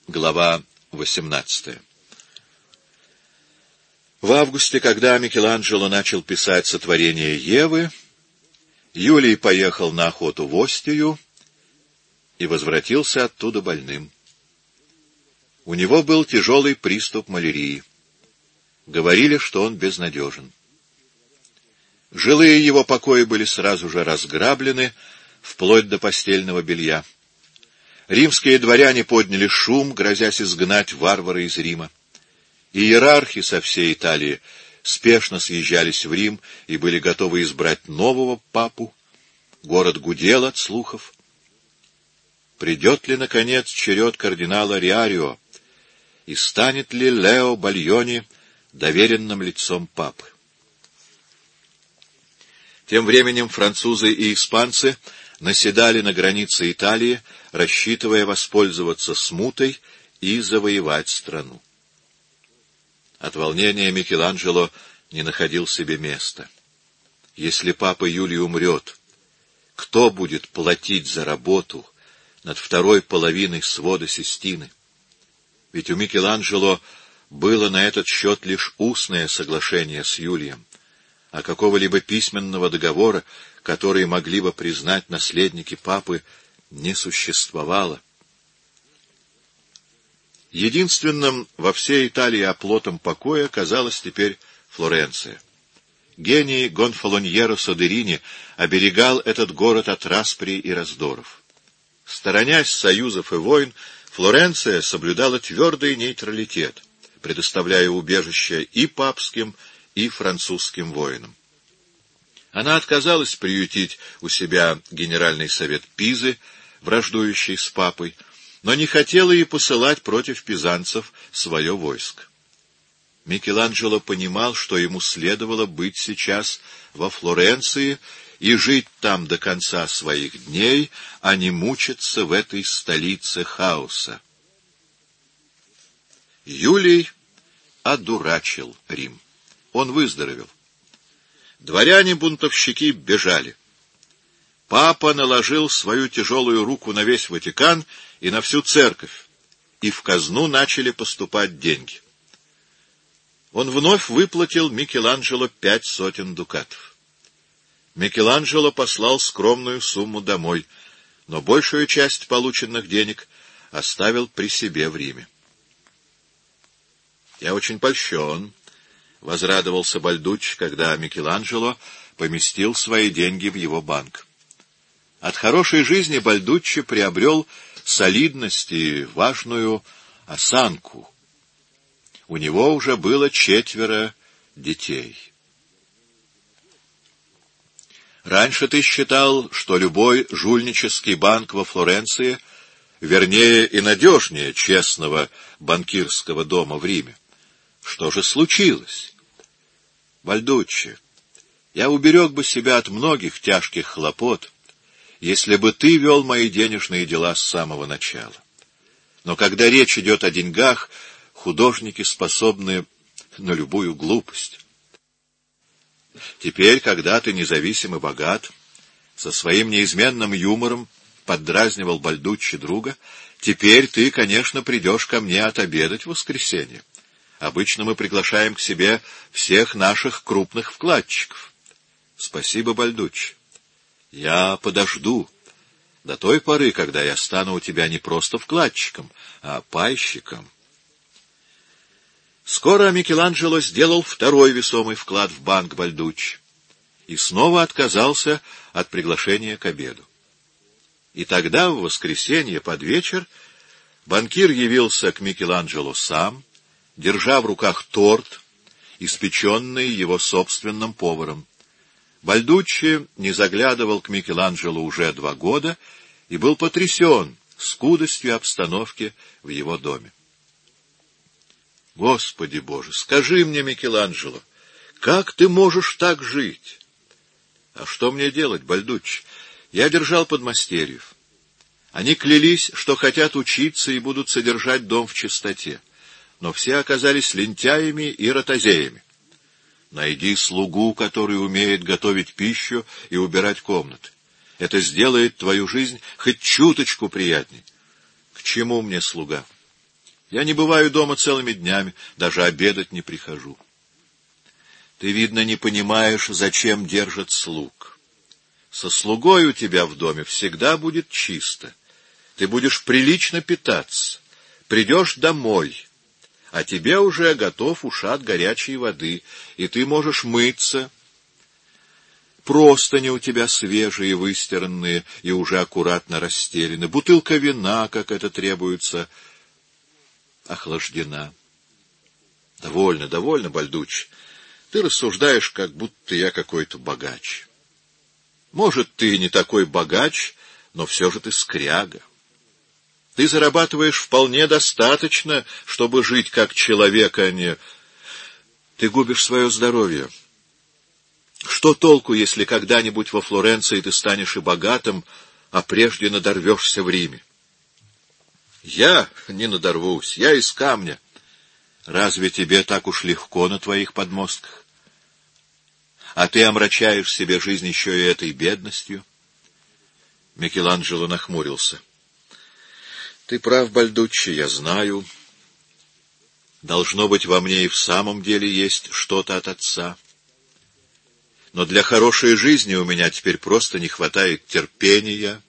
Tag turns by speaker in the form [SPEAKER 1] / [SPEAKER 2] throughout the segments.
[SPEAKER 1] Глава 18. В августе, когда Микеланджело начал писать сотворение Евы, Юлий поехал на охоту в Остию и возвратился оттуда больным. У него был тяжелый приступ малярии. Говорили, что он безнадежен. Жилые его покои были сразу же разграблены, вплоть до постельного белья. Римские дворяне подняли шум, грозясь изгнать варвара из Рима. Иерархи со всей Италии спешно съезжались в Рим и были готовы избрать нового папу. Город гудел от слухов. Придет ли, наконец, черед кардинала Риарио, и станет ли Лео Бальони доверенным лицом папы? Тем временем французы и испанцы наседали на границе Италии, рассчитывая воспользоваться смутой и завоевать страну. От волнения Микеланджело не находил себе места. Если папа Юлий умрет, кто будет платить за работу над второй половиной свода Систины? Ведь у Микеланджело было на этот счет лишь устное соглашение с Юлием, а какого-либо письменного договора, который могли бы признать наследники папы, не существовало. Единственным во всей Италии оплотом покоя казалась теперь Флоренция. Гений Гонфалоньеро Содерини оберегал этот город от распри и раздоров. Сторонясь союзов и войн, Флоренция соблюдала твердый нейтралитет, предоставляя убежище и папским, и французским воинам. Она отказалась приютить у себя Генеральный совет Пизы, враждующий с папой, но не хотела и посылать против пизанцев свое войско. Микеланджело понимал, что ему следовало быть сейчас во Флоренции и жить там до конца своих дней, а не мучиться в этой столице хаоса. Юлий одурачил Рим. Он выздоровел. Дворяне-бунтовщики бежали. Папа наложил свою тяжелую руку на весь Ватикан и на всю церковь, и в казну начали поступать деньги. Он вновь выплатил Микеланджело 500 дукатов. Микеланджело послал скромную сумму домой, но большую часть полученных денег оставил при себе в Риме. «Я очень польщен», — возрадовался Бальдуччи, когда Микеланджело поместил свои деньги в его банк. От хорошей жизни Бальдуччи приобрел солидность и важную осанку. У него уже было 4 детей. Раньше ты считал, что любой жульнический банк во Флоренции вернее и надежнее честного банкирского дома в Риме. Что же случилось? Бальдуччи, я уберег бы себя от многих тяжких хлопот, если бы ты вел мои денежные дела с самого начала. Но когда речь идет о деньгах, художники способны на любую глупость. Теперь, когда ты независим и богат, со своим неизменным юмором поддразнивал Бальдуччи друга, теперь ты, конечно, придешь ко мне отобедать в воскресенье. Обычно мы приглашаем к себе всех наших крупных вкладчиков. Спасибо, Бальдуччи. Я подожду до той поры, когда я стану у тебя не просто вкладчиком, а пайщиком. Скоро Микеланджело сделал второй весомый вклад в банк Бальдуччи и снова отказался от приглашения к обеду. И тогда, в воскресенье под вечер, банкир явился к Микеланджело сам, держа в руках торт, испеченный его собственным поваром. Бальдуччи не заглядывал к Микеланджело уже 2 года и был потрясен скудостью обстановки в его доме. Господи Боже, скажи мне, Микеланджело, как ты можешь так жить? А что мне делать, Бальдуччи? Я держал подмастерьев. Они клялись, что хотят учиться и будут содержать дом в чистоте. Но все оказались лентяями и ротозеями. Найди слугу, который умеет готовить пищу и убирать комнаты. Это сделает твою жизнь хоть чуточку приятней. К чему мне слуга? Я не бываю дома целыми днями, даже обедать не прихожу. Ты, видно, не понимаешь, зачем держат слуг. Со слугой у тебя в доме всегда будет чисто. Ты будешь прилично питаться. Придешь домой, а тебе уже готов ушат горячей воды, и ты можешь мыться. Простыни у тебя свежие, выстиранные и уже аккуратно расстелены. Бутылка вина, как это требуется, охлаждена. Довольно, довольно, Бальдуччи. Ты рассуждаешь, как будто я какой-то богач. Может, ты не такой богач, но все же ты скряга. Ты зарабатываешь вполне достаточно, чтобы жить как человек, а не... Ты губишь свое здоровье. Что толку, если когда-нибудь во Флоренции ты станешь и богатым, а прежде надорвешься в Риме? Я не надорвусь, я из камня. Разве тебе так уж легко на твоих подмостках? А ты омрачаешь себе жизнь еще и этой бедностью? Микеланджело нахмурился. Ты прав, Бальдуччи, я знаю. Должно быть, во мне и в самом деле есть что-то от отца. Но для хорошей жизни у меня теперь просто не хватает терпения.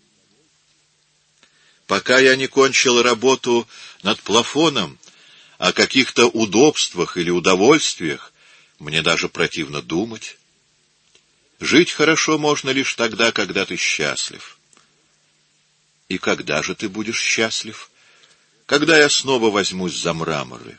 [SPEAKER 1] Пока я не кончил работу над плафоном, о каких-то удобствах или удовольствиях мне даже противно думать. Жить хорошо можно лишь тогда, когда ты счастлив. И когда же ты будешь счастлив? Когда я снова возьмусь за мраморы.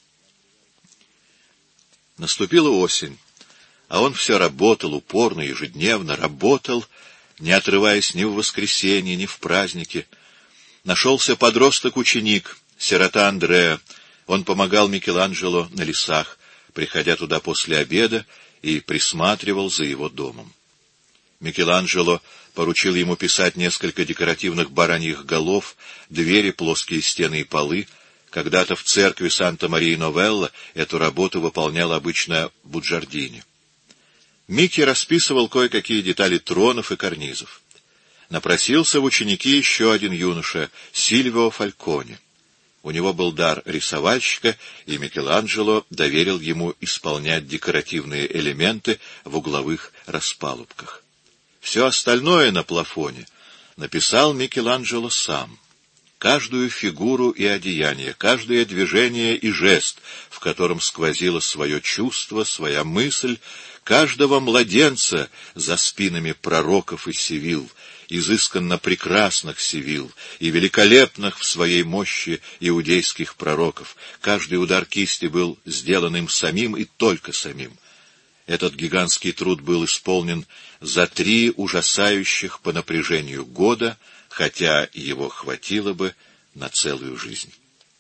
[SPEAKER 1] Наступила осень, а он все работал упорно, ежедневно работал, не отрываясь ни в воскресенье, ни в праздники. Нашелся подросток-ученик, сирота Андреа. Он помогал Микеланджело на лесах, приходя туда после обеда, и присматривал за его домом. Микеланджело поручил ему писать несколько декоративных бараньих голов, двери, плоские стены и полы. Когда-то в церкви Санта-Мария-Новелла эту работу выполнял обычно Буджардини. Микки расписывал кое-какие детали тронов и карнизов. Напросился в ученики еще один юноша, Сильвио Фальконе. У него был дар рисовальщика, и Микеланджело доверил ему исполнять декоративные элементы в угловых распалубках. Все остальное на плафоне написал Микеланджело сам. Каждую фигуру и одеяние, каждое движение и жест, в котором сквозило свое чувство, своя мысль, каждого младенца за спинами пророков и севил, изысканно прекрасных севил и великолепных в своей мощи иудейских пророков. Каждый удар кисти был сделан им самим и только самим. Этот гигантский труд был исполнен за 3 ужасающих по напряжению года, хотя его хватило бы на целую жизнь.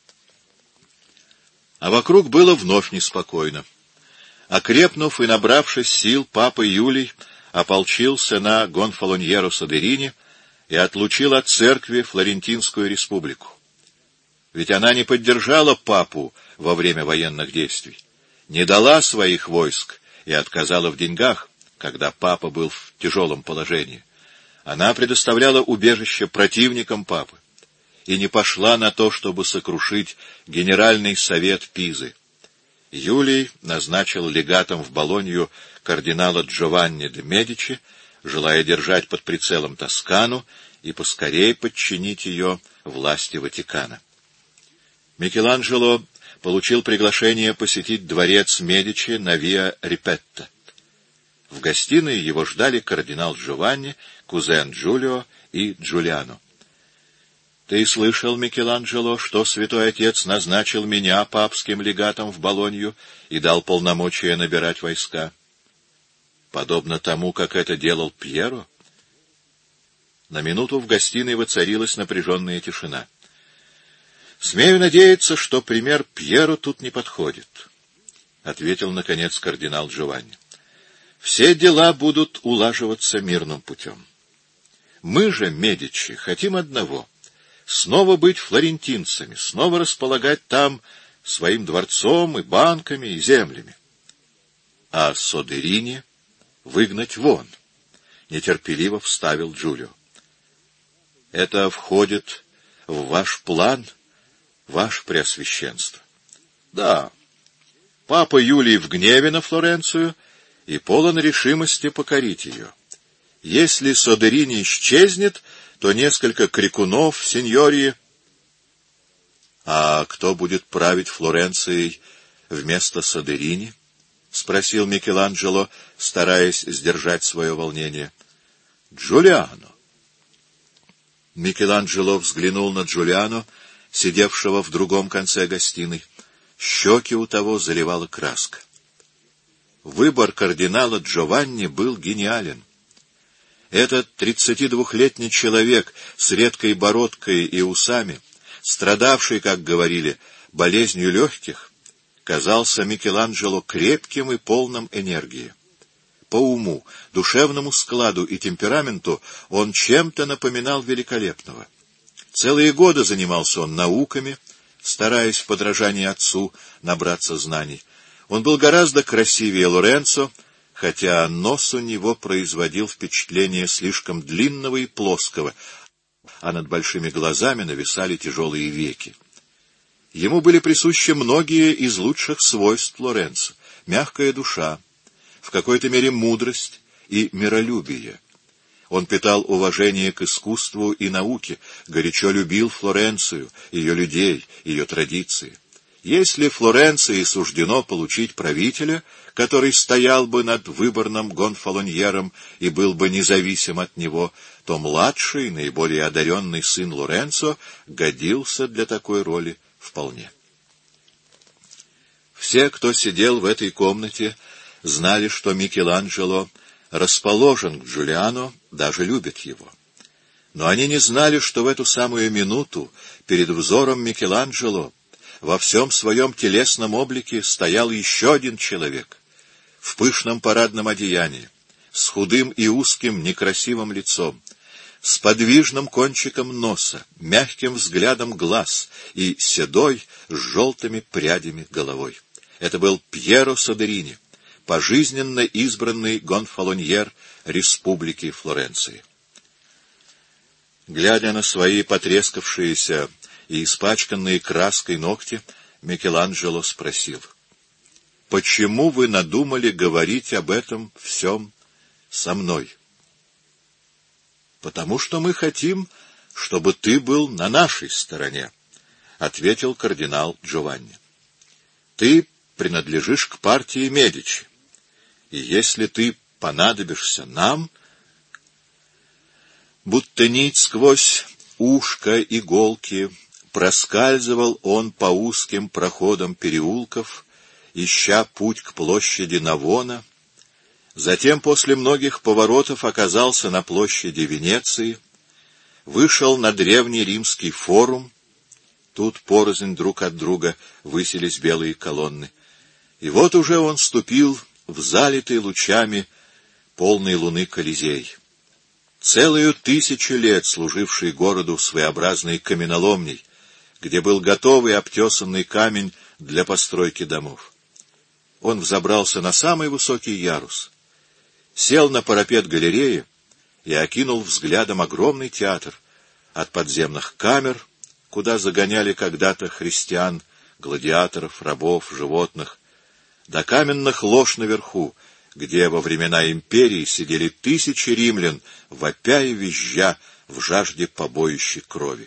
[SPEAKER 1] А вокруг было вновь неспокойно. Окрепнув и набравшись сил, папа Юлий ополчился на Гонфалоньеро Содерини и отлучил от церкви Флорентинскую республику. Ведь она не поддержала папу во время военных действий, не дала своих войск и отказала в деньгах, когда папа был в тяжелом положении. Она предоставляла убежище противникам папы и не пошла на то, чтобы сокрушить Генеральный совет Пизы. Юлий назначил легатом в Болонью кардинала Джованни де Медичи, желая держать под прицелом Тоскану и поскорее подчинить ее власти Ватикана. Микеланджело получил приглашение посетить дворец Медичи на Виа Рипетта. В гостиной его ждали кардинал Джованни, кузен Джулио и Джулиано. «Ты слышал, Микеланджело, что святой отец назначил меня папским легатом в Болонью и дал полномочия набирать войска? Подобно тому, как это делал Пьеро?» На минуту в гостиной воцарилась напряженная тишина. «Смею надеяться, что пример Пьеро тут не подходит», — ответил, наконец, кардинал Джованни. «Все дела будут улаживаться мирным путем. Мы же, Медичи, хотим одного — снова быть флорентинцами, снова располагать там своим дворцом и банками и землями. А Содерини выгнать вон», — нетерпеливо вставил Джулио. «Это входит в ваш план, ваше преосвященство. Да, папа Юлий в гневе на Флоренцию и полон решимости покорить ее. Если Содерини исчезнет, то несколько крикунов, сеньории... — А кто будет править Флоренцией вместо Содерини? — спросил Микеланджело, стараясь сдержать свое волнение. — Джулиано. Микеланджело взглянул на Джулиано, сидевшего в другом конце гостиной. Щеки у того заливала краска. Выбор кардинала Джованни был гениален. Этот 32-летний человек с редкой бородкой и усами, страдавший, как говорили, болезнью легких, казался Микеланджело крепким и полным энергии. По уму, душевному складу и темпераменту он чем-то напоминал великолепного. Целые годы занимался он науками, стараясь в подражании отцу набраться знаний. Он был гораздо красивее Лоренцо, хотя нос у него производил впечатление слишком длинного и плоского, а над большими глазами нависали тяжелые веки. Ему были присущи многие из лучших свойств Лоренцо: мягкая душа, в какой-то мере мудрость и миролюбие. Он питал уважение к искусству и науке, горячо любил Флоренцию, ее людей, ее традиции. Если Флоренции суждено получить правителя, который стоял бы над выборным Гонфалоньером и был бы независим от него, то младший, наиболее одаренный сын Лоренцо годился для такой роли вполне. Все, кто сидел в этой комнате, знали, что Микеланджело расположен к Джулиано, даже любит его. Но они не знали, что в эту самую минуту перед взором Микеланджело во всем своем телесном облике стоял еще один человек в пышном парадном одеянии, с худым и узким некрасивым лицом, с подвижным кончиком носа, мягким взглядом глаз и седой с желтыми прядями головой. Это был Пьеро Содерини, пожизненно избранный Гонфалоньер Республики Флоренции. Глядя на свои потрескавшиеся и испачканные краской ногти, Микеланджело спросил: «Почему вы надумали говорить об этом всем со мной?» «Потому что мы хотим, чтобы ты был на нашей стороне», — ответил кардинал Джованни. «Ты принадлежишь к партии Медичи, и если ты понадобишься нам...» Будто нить сквозь ушко иголки проскальзывал он по узким проходам переулков, ища путь к площади Навона, затем после многих поворотов оказался на площади Венеции, вышел на древний римский форум, тут порознь друг от друга высились белые колонны, и вот уже он ступил в залитый лучами полной луны Колизей. Целую 1000 лет служивший городу своеобразной каменоломней, где был готовый обтесанный камень для постройки домов. Он взобрался на самый высокий ярус, сел на парапет галереи и окинул взглядом огромный театр, от подземных камер, куда загоняли когда-то христиан, гладиаторов, рабов, животных, до каменных лож наверху, где во времена империи сидели 1000 римлян, вопя и визжа в жажде побоища крови.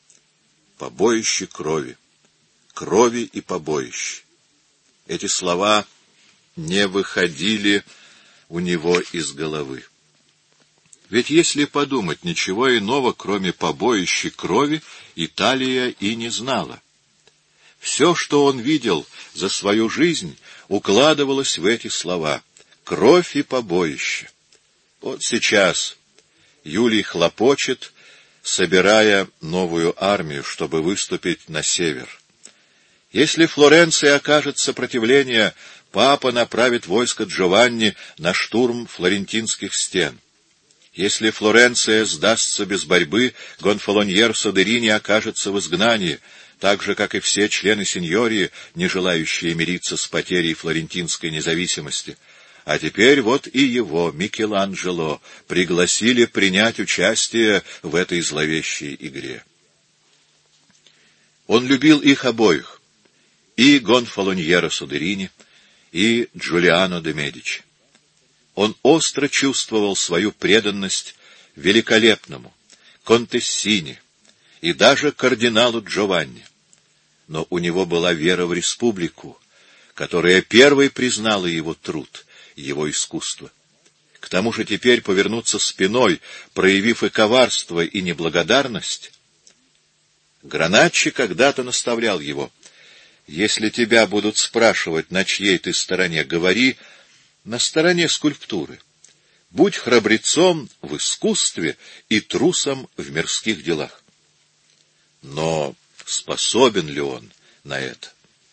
[SPEAKER 1] Побоище крови, крови и побоище. Эти слова не выходили у него из головы. Ведь если подумать, ничего иного, кроме побоища крови, Италия и не знала. Все, что он видел за свою жизнь, укладывалось в эти слова: кровь и побоище. Вот сейчас Юлий хлопочет, собирая новую армию, чтобы выступить на север. Если Флоренция окажет сопротивление, папа направит войско Джованни на штурм флорентинских стен. Если Флоренция сдастся без борьбы, Гонфалоньер Содерини окажется в изгнании, так же, как и все члены сеньории, не желающие мириться с потерей флорентинской независимости. А теперь вот и его, Микеланджело, пригласили принять участие в этой зловещей игре. Он любил их обоих, и Гонфалоньеро Содерини, и Джулиано де Медичи. Он остро чувствовал свою преданность великолепному Контессине и даже кардиналу Джованни. Но у него была вера в республику, которая первой признала его труд, его искусство. К тому же теперь повернуться спиной, проявив и коварство, и неблагодарность. Граначчи когда-то наставлял его: если тебя будут спрашивать, на чьей ты стороне, говори: на стороне скульптуры. Будь храбрецом в искусстве и трусом в мирских делах. Но способен ли он на это?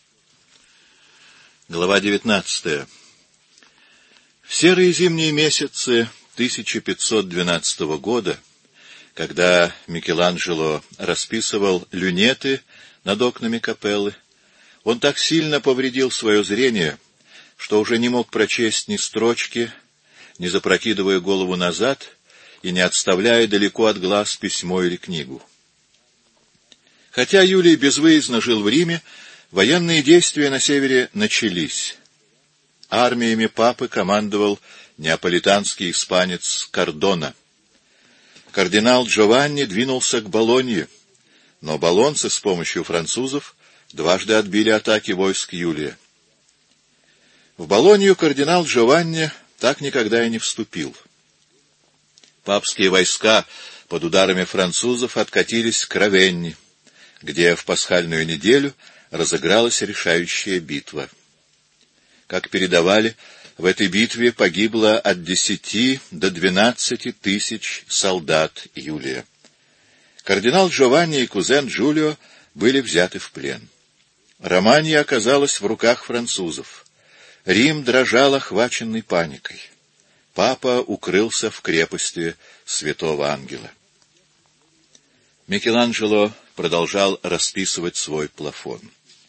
[SPEAKER 1] Глава 19. В серые зимние месяцы 1512 года, когда Микеланджело расписывал люнеты над окнами капеллы, он так сильно повредил свое зрение, что уже не мог прочесть ни строчки, не запрокидывая голову назад и не отставляя далеко от глаз письмо или книгу. Хотя Юлий безвыездно жил в Риме, военные действия на севере начались. Армиями папы командовал неаполитанский испанец Кардона. Кардинал Джованни двинулся к Болонье, но болонцы с помощью французов дважды отбили атаки войск Юлия. В Болонью кардинал Джованни так никогда и не вступил. Папские войска под ударами французов откатились к Равенне, где в пасхальную неделю разыгралась решающая битва. Как передавали, в этой битве погибло от 10 до 12 тысяч солдат Юлия. Кардинал Джованни и кузен Джулио были взяты в плен. Романья оказалась в руках французов. Рим дрожал, охваченный паникой. Папа укрылся в крепости Святого Ангела. Микеланджело продолжал расписывать свой плафон.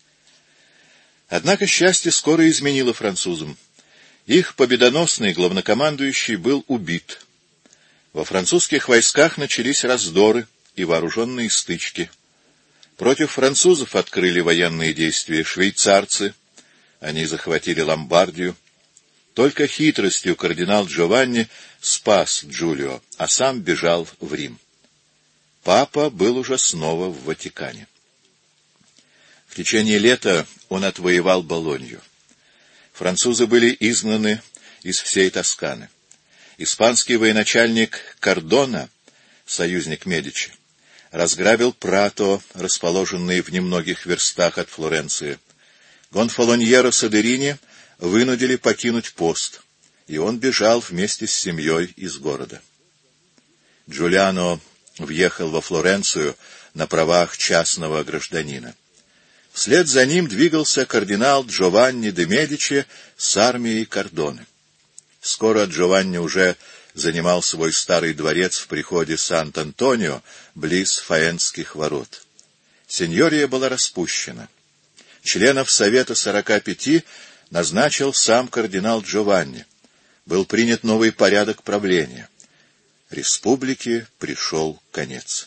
[SPEAKER 1] Однако счастье скоро изменило французам. Их победоносный главнокомандующий был убит. Во французских войсках начались раздоры и вооруженные стычки. Против французов открыли военные действия швейцарцы. Они захватили Ломбардию. Только хитростью кардинал Джованни спас Джулио, а сам бежал в Рим. Папа был уже снова в Ватикане. В течение лета он отвоевал Болонью. Французы были изгнаны из всей Тосканы. Испанский военачальник Кардона, союзник Медичи, разграбил Прато, расположенный в немногих верстах от Флоренции. Гонфалоньеро Содерини вынудили покинуть пост, и он бежал вместе с семьей из города. Джулиано въехал во Флоренцию на правах частного гражданина. Вслед за ним двигался кардинал Джованни де Медичи с армией Кардоны. Скоро Джованни уже занимал свой старый дворец в приходе Сант-Антонио, близ Фаэнских ворот. Сеньория была распущена. Членов Совета 45 назначил сам кардинал Джованни. Был принят новый порядок правления. Республике пришел конец.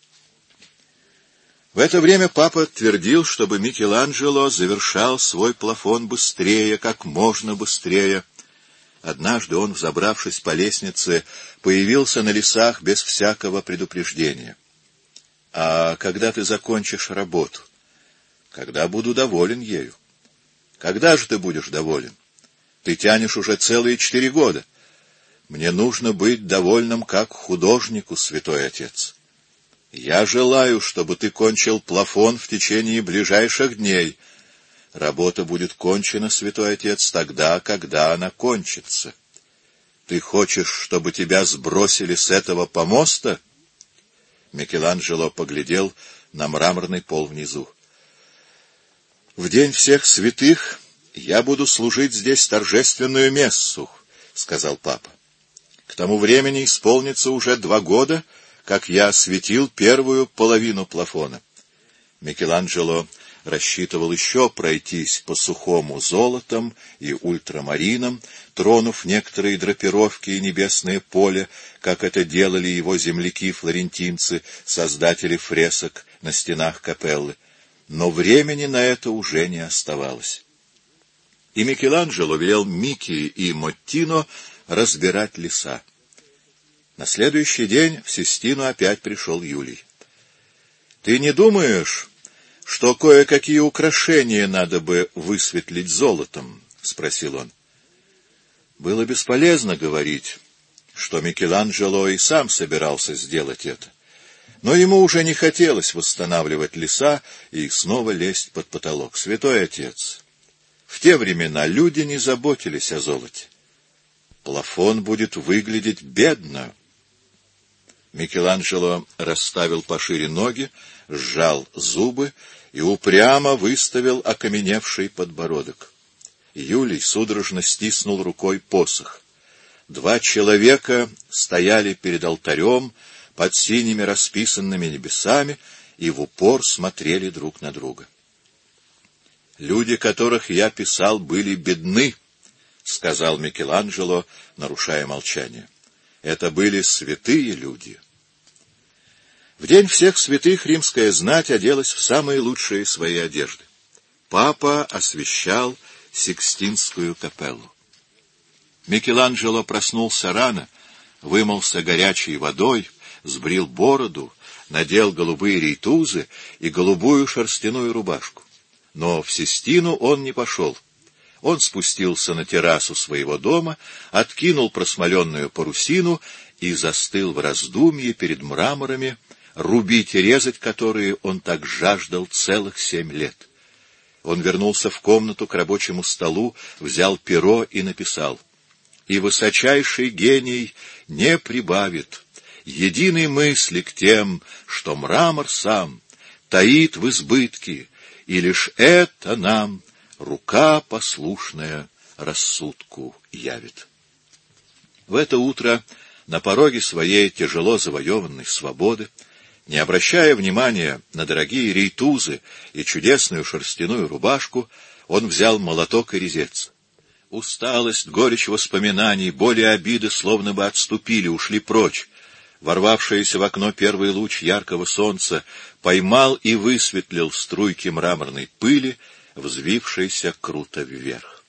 [SPEAKER 1] В это время папа твердил, чтобы Микеланджело завершал свой плафон быстрее, как можно быстрее. Однажды он, взобравшись по лестнице, появился на лесах без всякого предупреждения. — А когда ты закончишь работу? — Когда буду доволен ею. — Когда же ты будешь доволен? Ты тянешь уже целые 4 года. Мне нужно быть довольным как художнику, святой отец. Я желаю, чтобы ты кончил плафон в течение ближайших дней. Работа будет кончена, святой отец, тогда, когда она кончится. Ты хочешь, чтобы тебя сбросили с этого помоста? Микеланджело поглядел на мраморный пол внизу. В день всех святых я буду служить здесь торжественную мессу, сказал папа. К тому времени исполнится уже 2 года, как я осветил первую половину плафона. Микеланджело рассчитывал еще пройтись по сухому золотом и ультрамарином, тронув некоторые драпировки и небесное поле, как это делали его земляки-флорентинцы, создатели фресок на стенах капеллы. но времени на это уже не оставалось. И Микеланджело велел Микки и Моттино разбирать леса. На следующий день в Систину опять пришел Юлий. — Ты не думаешь, что кое-какие украшения надо бы высветлить золотом? — спросил он. Было бесполезно говорить, что Микеланджело и сам собирался сделать это. Но ему уже не хотелось восстанавливать леса и снова лезть под потолок. Святой отец, в те времена люди не заботились о золоте. Плафон будет выглядеть бедно. Микеланджело расставил пошире ноги, сжал зубы и упрямо выставил окаменевший подбородок. Юлий судорожно стиснул рукой посох. 2 человека стояли перед алтарем под синими расписанными небесами и в упор смотрели друг на друга. «Люди, которых я писал, были бедны», — сказал Микеланджело, нарушая молчание. «Это были святые люди». В день всех святых римская знать оделась в самые лучшие свои одежды. Папа освящал Сикстинскую капеллу. Микеланджело проснулся рано, вымылся горячей водой, сбрил бороду, надел голубые рейтузы и голубую шерстяную рубашку. Но в Систину он не пошел. Он спустился на террасу своего дома, откинул просмоленную парусину и застыл в раздумье перед мраморами, рубить и резать которые он так жаждал целых 7 лет. Он вернулся в комнату к рабочему столу, взял перо и написал: «И высочайший гений не прибавит единой мысли к тем, что мрамор сам таит в избытке, и лишь это нам рука послушная рассудку явит». В это утро на пороге своей тяжело завоеванной свободы, не обращая внимания на дорогие рейтузы и чудесную шерстяную рубашку, он взял молоток и резец. Усталость, горечь воспоминаний, боли и обиды словно бы отступили, ушли прочь. Ворвавшийся в окно первый луч яркого солнца поймал и высветлил струйки мраморной пыли, взвившейся круто вверх.